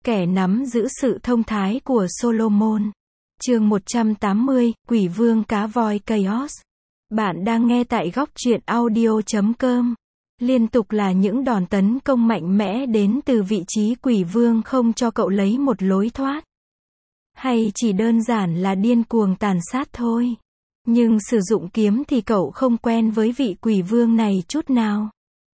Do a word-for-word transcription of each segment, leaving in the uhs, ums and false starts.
Kẻ nắm giữ sự thông thái của Solomon. Chương một trăm tám mươi, Quỷ vương cá voi Chaos. Bạn đang nghe tại góc truyện audio chấm com. Liên tục là những đòn tấn công mạnh mẽ đến từ vị trí quỷ vương không cho cậu lấy một lối thoát. Hay chỉ đơn giản là điên cuồng tàn sát thôi. Nhưng sử dụng kiếm thì cậu không quen với vị quỷ vương này chút nào.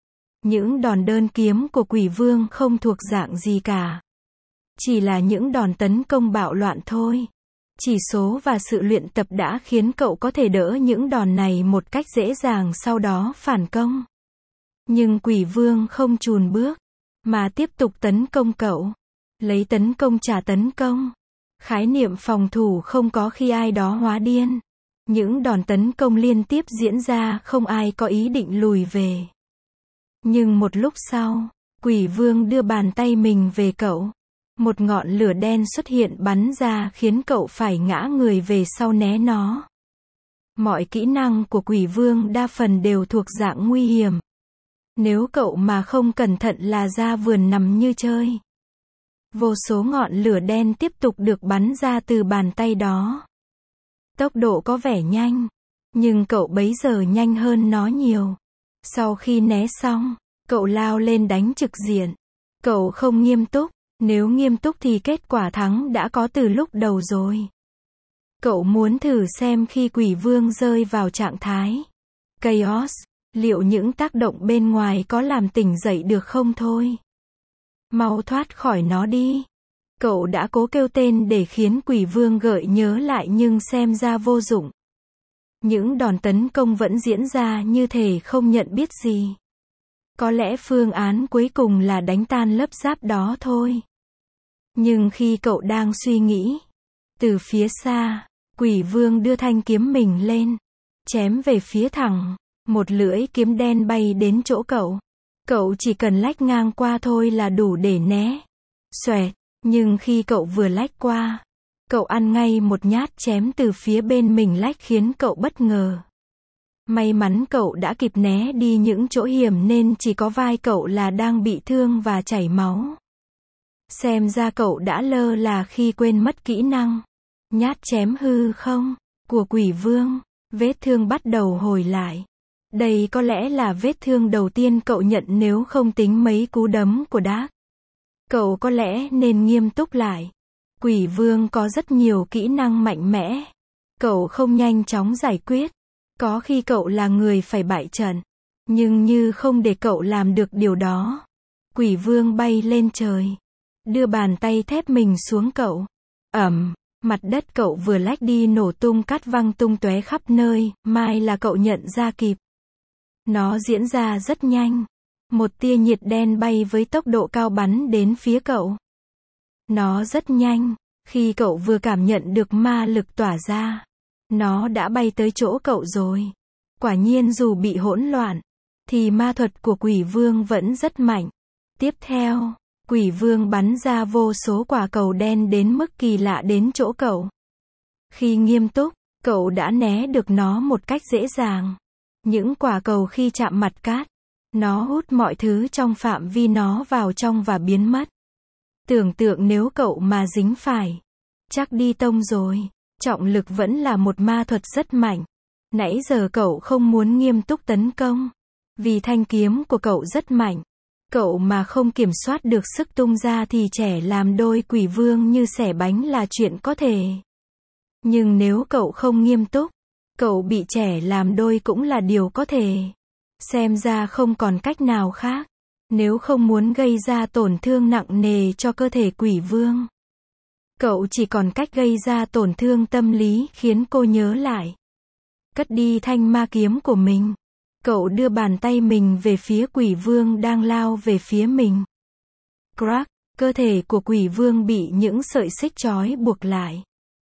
Những đòn đơn kiếm của quỷ vương không thuộc dạng gì cả. Chỉ là những đòn tấn công bạo loạn thôi. Chỉ số và sự luyện tập đã khiến cậu có thể đỡ những đòn này một cách dễ dàng sau đó phản công. Nhưng quỷ vương không chùn bước, mà tiếp tục tấn công cậu. Lấy tấn công trả tấn công. Khái niệm phòng thủ không có khi ai đó hóa điên. Những đòn tấn công liên tiếp diễn ra không ai có ý định lùi về. Nhưng một lúc sau, quỷ vương đưa bàn tay mình về cậu. Một ngọn lửa đen xuất hiện bắn ra khiến cậu phải ngã người về sau né nó. Mọi kỹ năng của quỷ vương đa phần đều thuộc dạng nguy hiểm. Nếu cậu mà không cẩn thận là ra vườn nằm như chơi. Vô số ngọn lửa đen tiếp tục được bắn ra từ bàn tay đó. Tốc độ có vẻ nhanh, nhưng cậu bấy giờ nhanh hơn nó nhiều. Sau khi né xong, cậu lao lên đánh trực diện. Cậu không nghiêm túc, nếu nghiêm túc thì kết quả thắng đã có từ lúc đầu rồi. Cậu muốn thử xem khi quỷ vương rơi vào trạng thái Chaos, liệu những tác động bên ngoài có làm tỉnh dậy được không thôi. Mau thoát khỏi nó đi. Cậu đã cố kêu tên để khiến quỷ vương gợi nhớ lại nhưng xem ra vô dụng. Những đòn tấn công vẫn diễn ra như thể không nhận biết gì. Có lẽ phương án cuối cùng là đánh tan lớp giáp đó thôi. Nhưng khi cậu đang suy nghĩ, từ phía xa, quỷ vương đưa thanh kiếm mình lên, chém về phía thẳng, một lưỡi kiếm đen bay đến chỗ cậu. Cậu chỉ cần lách ngang qua thôi là đủ để né. Xoẹt, nhưng khi cậu vừa lách qua, cậu ăn ngay một nhát chém từ phía bên mình lách khiến cậu bất ngờ. May mắn cậu đã kịp né đi những chỗ hiểm nên chỉ có vai cậu là đang bị thương và chảy máu. Xem ra cậu đã lơ là khi quên mất kỹ năng nhát chém hư không của quỷ vương. Vết thương bắt đầu hồi lại. Đây có lẽ là vết thương đầu tiên cậu nhận nếu không tính mấy cú đấm của Dark. Cậu có lẽ nên nghiêm túc lại. Quỷ vương có rất nhiều kỹ năng mạnh mẽ. Cậu không nhanh chóng giải quyết. Có khi cậu là người phải bại trận. Nhưng như không để cậu làm được điều đó. Quỷ vương bay lên trời. Đưa bàn tay thép mình xuống cậu. Ẩm, mặt đất cậu vừa lách đi nổ tung cát văng tung tóe khắp nơi, may là cậu nhận ra kịp. Nó diễn ra rất nhanh. Một tia nhiệt đen bay với tốc độ cao bắn đến phía cậu. Nó rất nhanh, khi cậu vừa cảm nhận được ma lực tỏa ra, nó đã bay tới chỗ cậu rồi. Quả nhiên dù bị hỗn loạn, thì ma thuật của quỷ vương vẫn rất mạnh. Tiếp theo, quỷ vương bắn ra vô số quả cầu đen đến mức kỳ lạ đến chỗ cậu. Khi nghiêm túc, cậu đã né được nó một cách dễ dàng. Những quả cầu khi chạm mặt cát, nó hút mọi thứ trong phạm vi nó vào trong và biến mất. Tưởng tượng nếu cậu mà dính phải, chắc đi tông rồi. Trọng lực vẫn là một ma thuật rất mạnh. Nãy giờ cậu không muốn nghiêm túc tấn công, vì thanh kiếm của cậu rất mạnh. Cậu mà không kiểm soát được sức tung ra thì trẻ làm đôi quỷ vương như xẻ bánh là chuyện có thể. Nhưng nếu cậu không nghiêm túc, cậu bị trẻ làm đôi cũng là điều có thể. Xem ra không còn cách nào khác, nếu không muốn gây ra tổn thương nặng nề cho cơ thể quỷ vương. Cậu chỉ còn cách gây ra tổn thương tâm lý khiến cô nhớ lại. Cất đi thanh ma kiếm của mình. Cậu đưa bàn tay mình về phía quỷ vương đang lao về phía mình. Crack, cơ thể của quỷ vương bị những sợi xích trói buộc lại.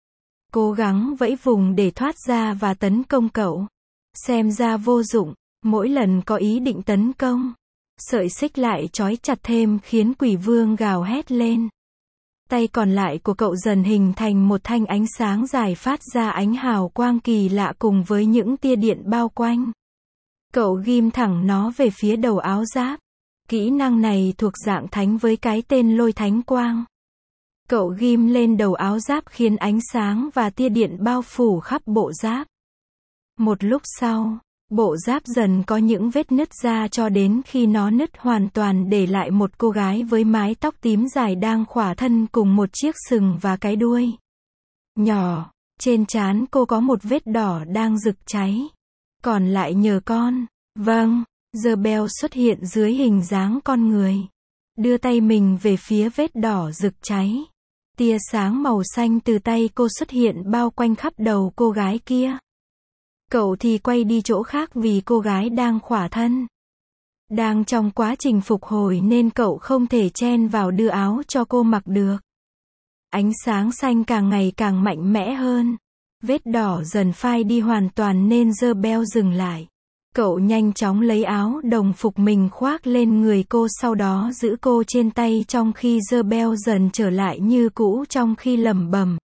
Cố gắng vẫy vùng để thoát ra và tấn công cậu. Xem ra vô dụng, mỗi lần có ý định tấn công, sợi xích lại trói chặt thêm khiến quỷ vương gào hét lên. Tay còn lại của cậu dần hình thành một thanh ánh sáng dài phát ra ánh hào quang kỳ lạ cùng với những tia điện bao quanh. Cậu ghim thẳng nó về phía đầu áo giáp. Kỹ năng này thuộc dạng thánh với cái tên lôi thánh quang. Cậu ghim lên đầu áo giáp khiến ánh sáng và tia điện bao phủ khắp bộ giáp. Một lúc sau, bộ giáp dần có những vết nứt ra cho đến khi nó nứt hoàn toàn để lại một cô gái với mái tóc tím dài đang khỏa thân cùng một chiếc sừng và cái đuôi nhỏ. Trên trán cô có một vết đỏ đang rực cháy. Còn lại nhờ con. Vâng, Isabel xuất hiện dưới hình dáng con người. Đưa tay mình về phía vết đỏ rực cháy. Tia sáng màu xanh từ tay cô xuất hiện bao quanh khắp đầu cô gái kia. Cậu thì quay đi chỗ khác vì cô gái đang khỏa thân. Đang trong quá trình phục hồi nên cậu không thể chen vào đưa áo cho cô mặc được. Ánh sáng xanh càng ngày càng mạnh mẽ hơn. Vết đỏ dần phai đi hoàn toàn nên Isabel dừng lại. Cậu nhanh chóng lấy áo đồng phục mình khoác lên người cô, sau đó giữ cô trên tay trong khi Isabel dần trở lại như cũ trong khi lẩm bẩm.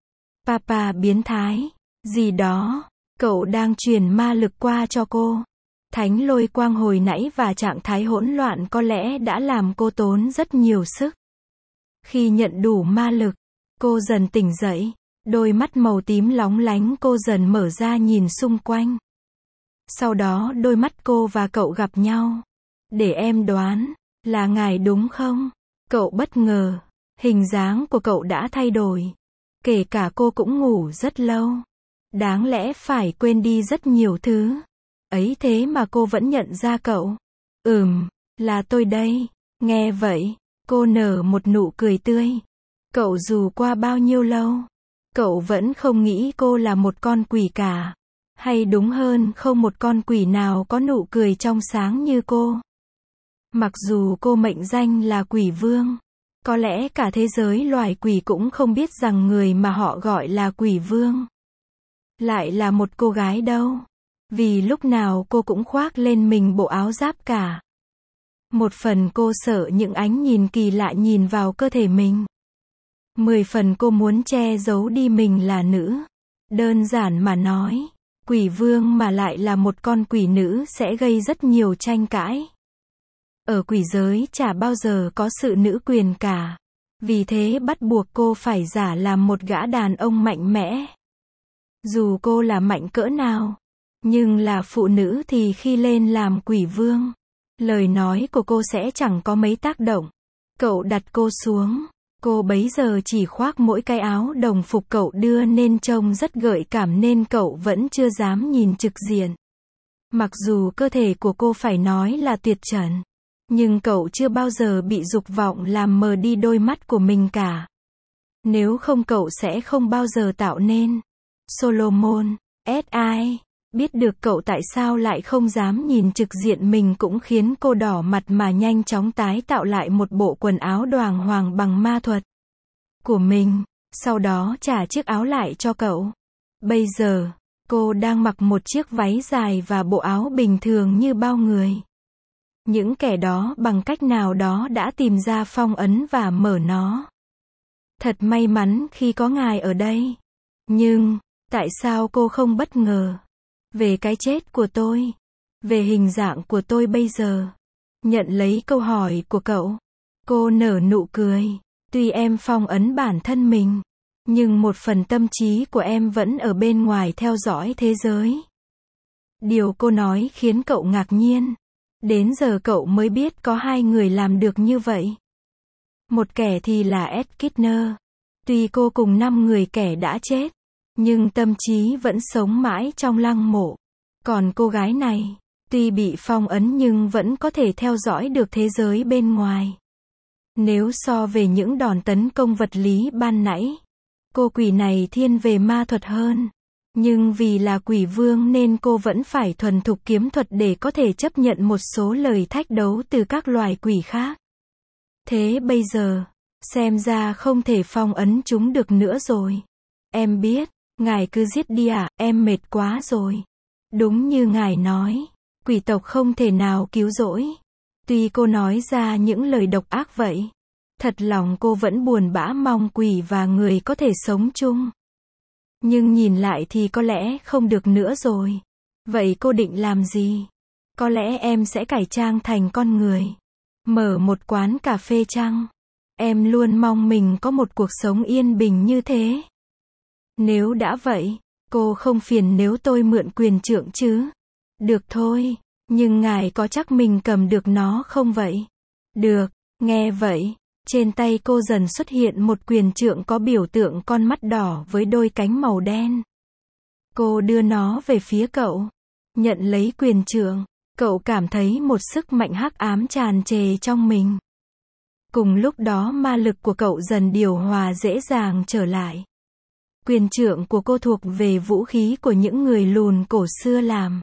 Papa biến thái. Gì đó. Cậu đang truyền ma lực qua cho cô. Thánh lôi quang hồi nãy và trạng thái hỗn loạn có lẽ đã làm cô tốn rất nhiều sức. Khi nhận đủ ma lực, cô dần tỉnh dậy. Đôi mắt màu tím lóng lánh cô dần mở ra nhìn xung quanh. Sau đó đôi mắt cô và cậu gặp nhau. Để em đoán, là ngài đúng không? Cậu bất ngờ. Hình dáng của cậu đã thay đổi. Kể cả cô cũng ngủ rất lâu. Đáng lẽ phải quên đi rất nhiều thứ. Ấy thế mà cô vẫn nhận ra cậu. Ừm, là tôi đây. Nghe vậy, cô nở một nụ cười tươi. Cậu dù qua bao nhiêu lâu, cậu vẫn không nghĩ cô là một con quỷ cả. Hay đúng hơn, không một con quỷ nào có nụ cười trong sáng như cô. Mặc dù cô mệnh danh là quỷ vương, có lẽ cả thế giới loài quỷ cũng không biết rằng người mà họ gọi là quỷ vương lại là một cô gái đâu. Vì lúc nào cô cũng khoác lên mình bộ áo giáp cả. Một phần cô sợ những ánh nhìn kỳ lạ nhìn vào cơ thể mình. Mười phần cô muốn che giấu đi mình là nữ. Đơn giản mà nói, quỷ vương mà lại là một con quỷ nữ sẽ gây rất nhiều tranh cãi. Ở quỷ giới chả bao giờ có sự nữ quyền cả. Vì thế bắt buộc cô phải giả làm một gã đàn ông mạnh mẽ. Dù cô là mạnh cỡ nào, nhưng là phụ nữ thì khi lên làm quỷ vương, lời nói của cô sẽ chẳng có mấy tác động. Cậu đặt cô xuống. Cô bấy giờ chỉ khoác mỗi cái áo đồng phục cậu đưa nên trông rất gợi cảm nên cậu vẫn chưa dám nhìn trực diện. Mặc dù cơ thể của cô phải nói là tuyệt trần, nhưng cậu chưa bao giờ bị dục vọng làm mờ đi đôi mắt của mình cả. Nếu không cậu sẽ không bao giờ tạo nên. Solomon, ét i, biết được cậu tại sao lại không dám nhìn trực diện mình cũng khiến cô đỏ mặt mà nhanh chóng tái tạo lại một bộ quần áo đoàng hoàng bằng ma thuật của mình, sau đó trả chiếc áo lại cho cậu. Bây giờ, cô đang mặc một chiếc váy dài và bộ áo bình thường như bao người. Những kẻ đó bằng cách nào đó đã tìm ra phong ấn và mở nó. Thật may mắn khi có ngài ở đây. Nhưng, tại sao cô không bất ngờ về cái chết của tôi, về hình dạng của tôi bây giờ? Nhận lấy câu hỏi của cậu, cô nở nụ cười. Tuy em phong ấn bản thân mình, nhưng một phần tâm trí của em vẫn ở bên ngoài theo dõi thế giới. Điều cô nói khiến cậu ngạc nhiên. Đến giờ cậu mới biết có hai người làm được như vậy. Một kẻ thì là Ed Kitner. Tuy cô cùng năm người kẻ đã chết, nhưng tâm trí vẫn sống mãi trong lăng mộ. Còn cô gái này, tuy bị phong ấn nhưng vẫn có thể theo dõi được thế giới bên ngoài. Nếu so về những đòn tấn công vật lý ban nãy, cô quỷ này thiên về ma thuật hơn. Nhưng vì là quỷ vương nên cô vẫn phải thuần thục kiếm thuật để có thể chấp nhận một số lời thách đấu từ các loài quỷ khác. Thế bây giờ, xem ra không thể phong ấn chúng được nữa rồi. Em biết, ngài cứ giết đi à, em mệt quá rồi. Đúng như ngài nói, quỷ tộc không thể nào cứu rỗi. Tuy cô nói ra những lời độc ác vậy, thật lòng cô vẫn buồn bã mong quỷ và người có thể sống chung. Nhưng nhìn lại thì có lẽ không được nữa rồi. Vậy cô định làm gì? Có lẽ em sẽ cải trang thành con người. Mở một quán cà phê chăng? Em luôn mong mình có một cuộc sống yên bình như thế. Nếu đã vậy, cô không phiền nếu tôi mượn quyền trượng chứ? Được thôi, nhưng ngài có chắc mình cầm được nó không vậy? Được, nghe vậy, trên tay cô dần xuất hiện một quyền trượng có biểu tượng con mắt đỏ với đôi cánh màu đen. Cô đưa nó về phía cậu. Nhận lấy quyền trượng, cậu cảm thấy một sức mạnh hắc ám tràn trề trong mình. Cùng lúc đó ma lực của cậu dần điều hòa dễ dàng trở lại. Quyền trượng của cô thuộc về vũ khí của những người lùn cổ xưa làm.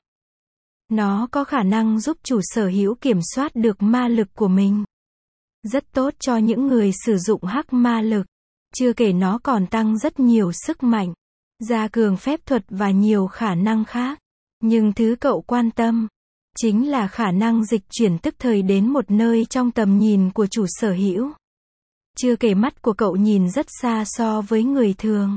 Nó có khả năng giúp chủ sở hữu kiểm soát được ma lực của mình. Rất tốt cho những người sử dụng hắc ma lực. Chưa kể nó còn tăng rất nhiều sức mạnh, gia cường phép thuật và nhiều khả năng khác. Nhưng thứ cậu quan tâm chính là khả năng dịch chuyển tức thời đến một nơi trong tầm nhìn của chủ sở hữu. Chưa kể mắt của cậu nhìn rất xa so với người thường,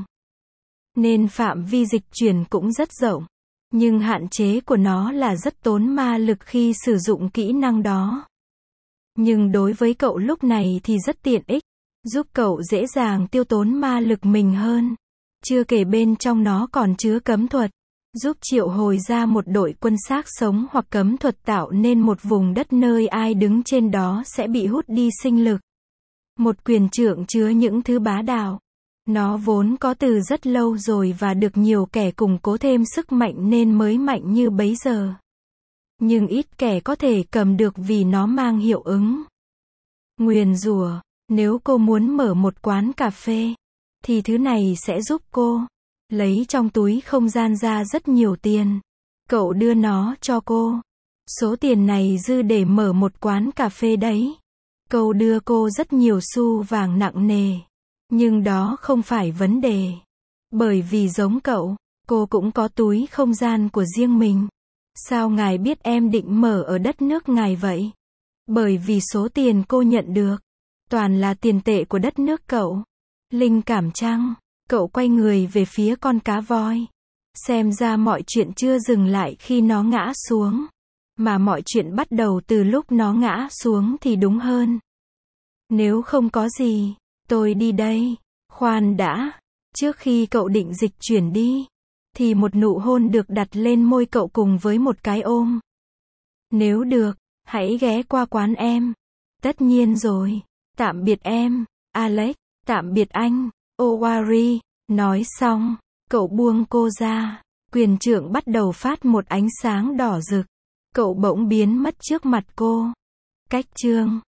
nên phạm vi dịch chuyển cũng rất rộng. Nhưng hạn chế của nó là rất tốn ma lực khi sử dụng kỹ năng đó. Nhưng đối với cậu lúc này thì rất tiện ích, giúp cậu dễ dàng tiêu tốn ma lực mình hơn. Chưa kể bên trong nó còn chứa cấm thuật, giúp triệu hồi ra một đội quân xác sống hoặc cấm thuật tạo nên một vùng đất nơi ai đứng trên đó sẽ bị hút đi sinh lực. Một quyền trượng chứa những thứ bá đạo. Nó vốn có từ rất lâu rồi và được nhiều kẻ củng cố thêm sức mạnh nên mới mạnh như bấy giờ. Nhưng ít kẻ có thể cầm được vì nó mang hiệu ứng nguyền rủa. Nếu cô muốn mở một quán cà phê, thì thứ này sẽ giúp cô lấy trong túi không gian ra rất nhiều tiền. Cậu đưa nó cho cô. Số tiền này dư để mở một quán cà phê đấy. Cậu đưa cô rất nhiều xu vàng nặng nề. Nhưng đó không phải vấn đề. Bởi vì giống cậu, cô cũng có túi không gian của riêng mình. Sao ngài biết em định mở ở đất nước ngài vậy? Bởi vì số tiền cô nhận được toàn là tiền tệ của đất nước cậu. Linh cảm chăng? Cậu quay người về phía con cá voi. Xem ra mọi chuyện chưa dừng lại khi nó ngã xuống, mà mọi chuyện bắt đầu từ lúc nó ngã xuống thì đúng hơn. Nếu không có gì, tôi đi đây. Khoan đã. Trước khi cậu định dịch chuyển đi, thì một nụ hôn được đặt lên môi cậu cùng với một cái ôm. Nếu được, hãy ghé qua quán em. Tất nhiên rồi. Tạm biệt em, Alex. Tạm biệt anh, Owari. Nói xong, cậu buông cô ra. Quyền trượng bắt đầu phát một ánh sáng đỏ rực. Cậu bỗng biến mất trước mặt cô. Cách chương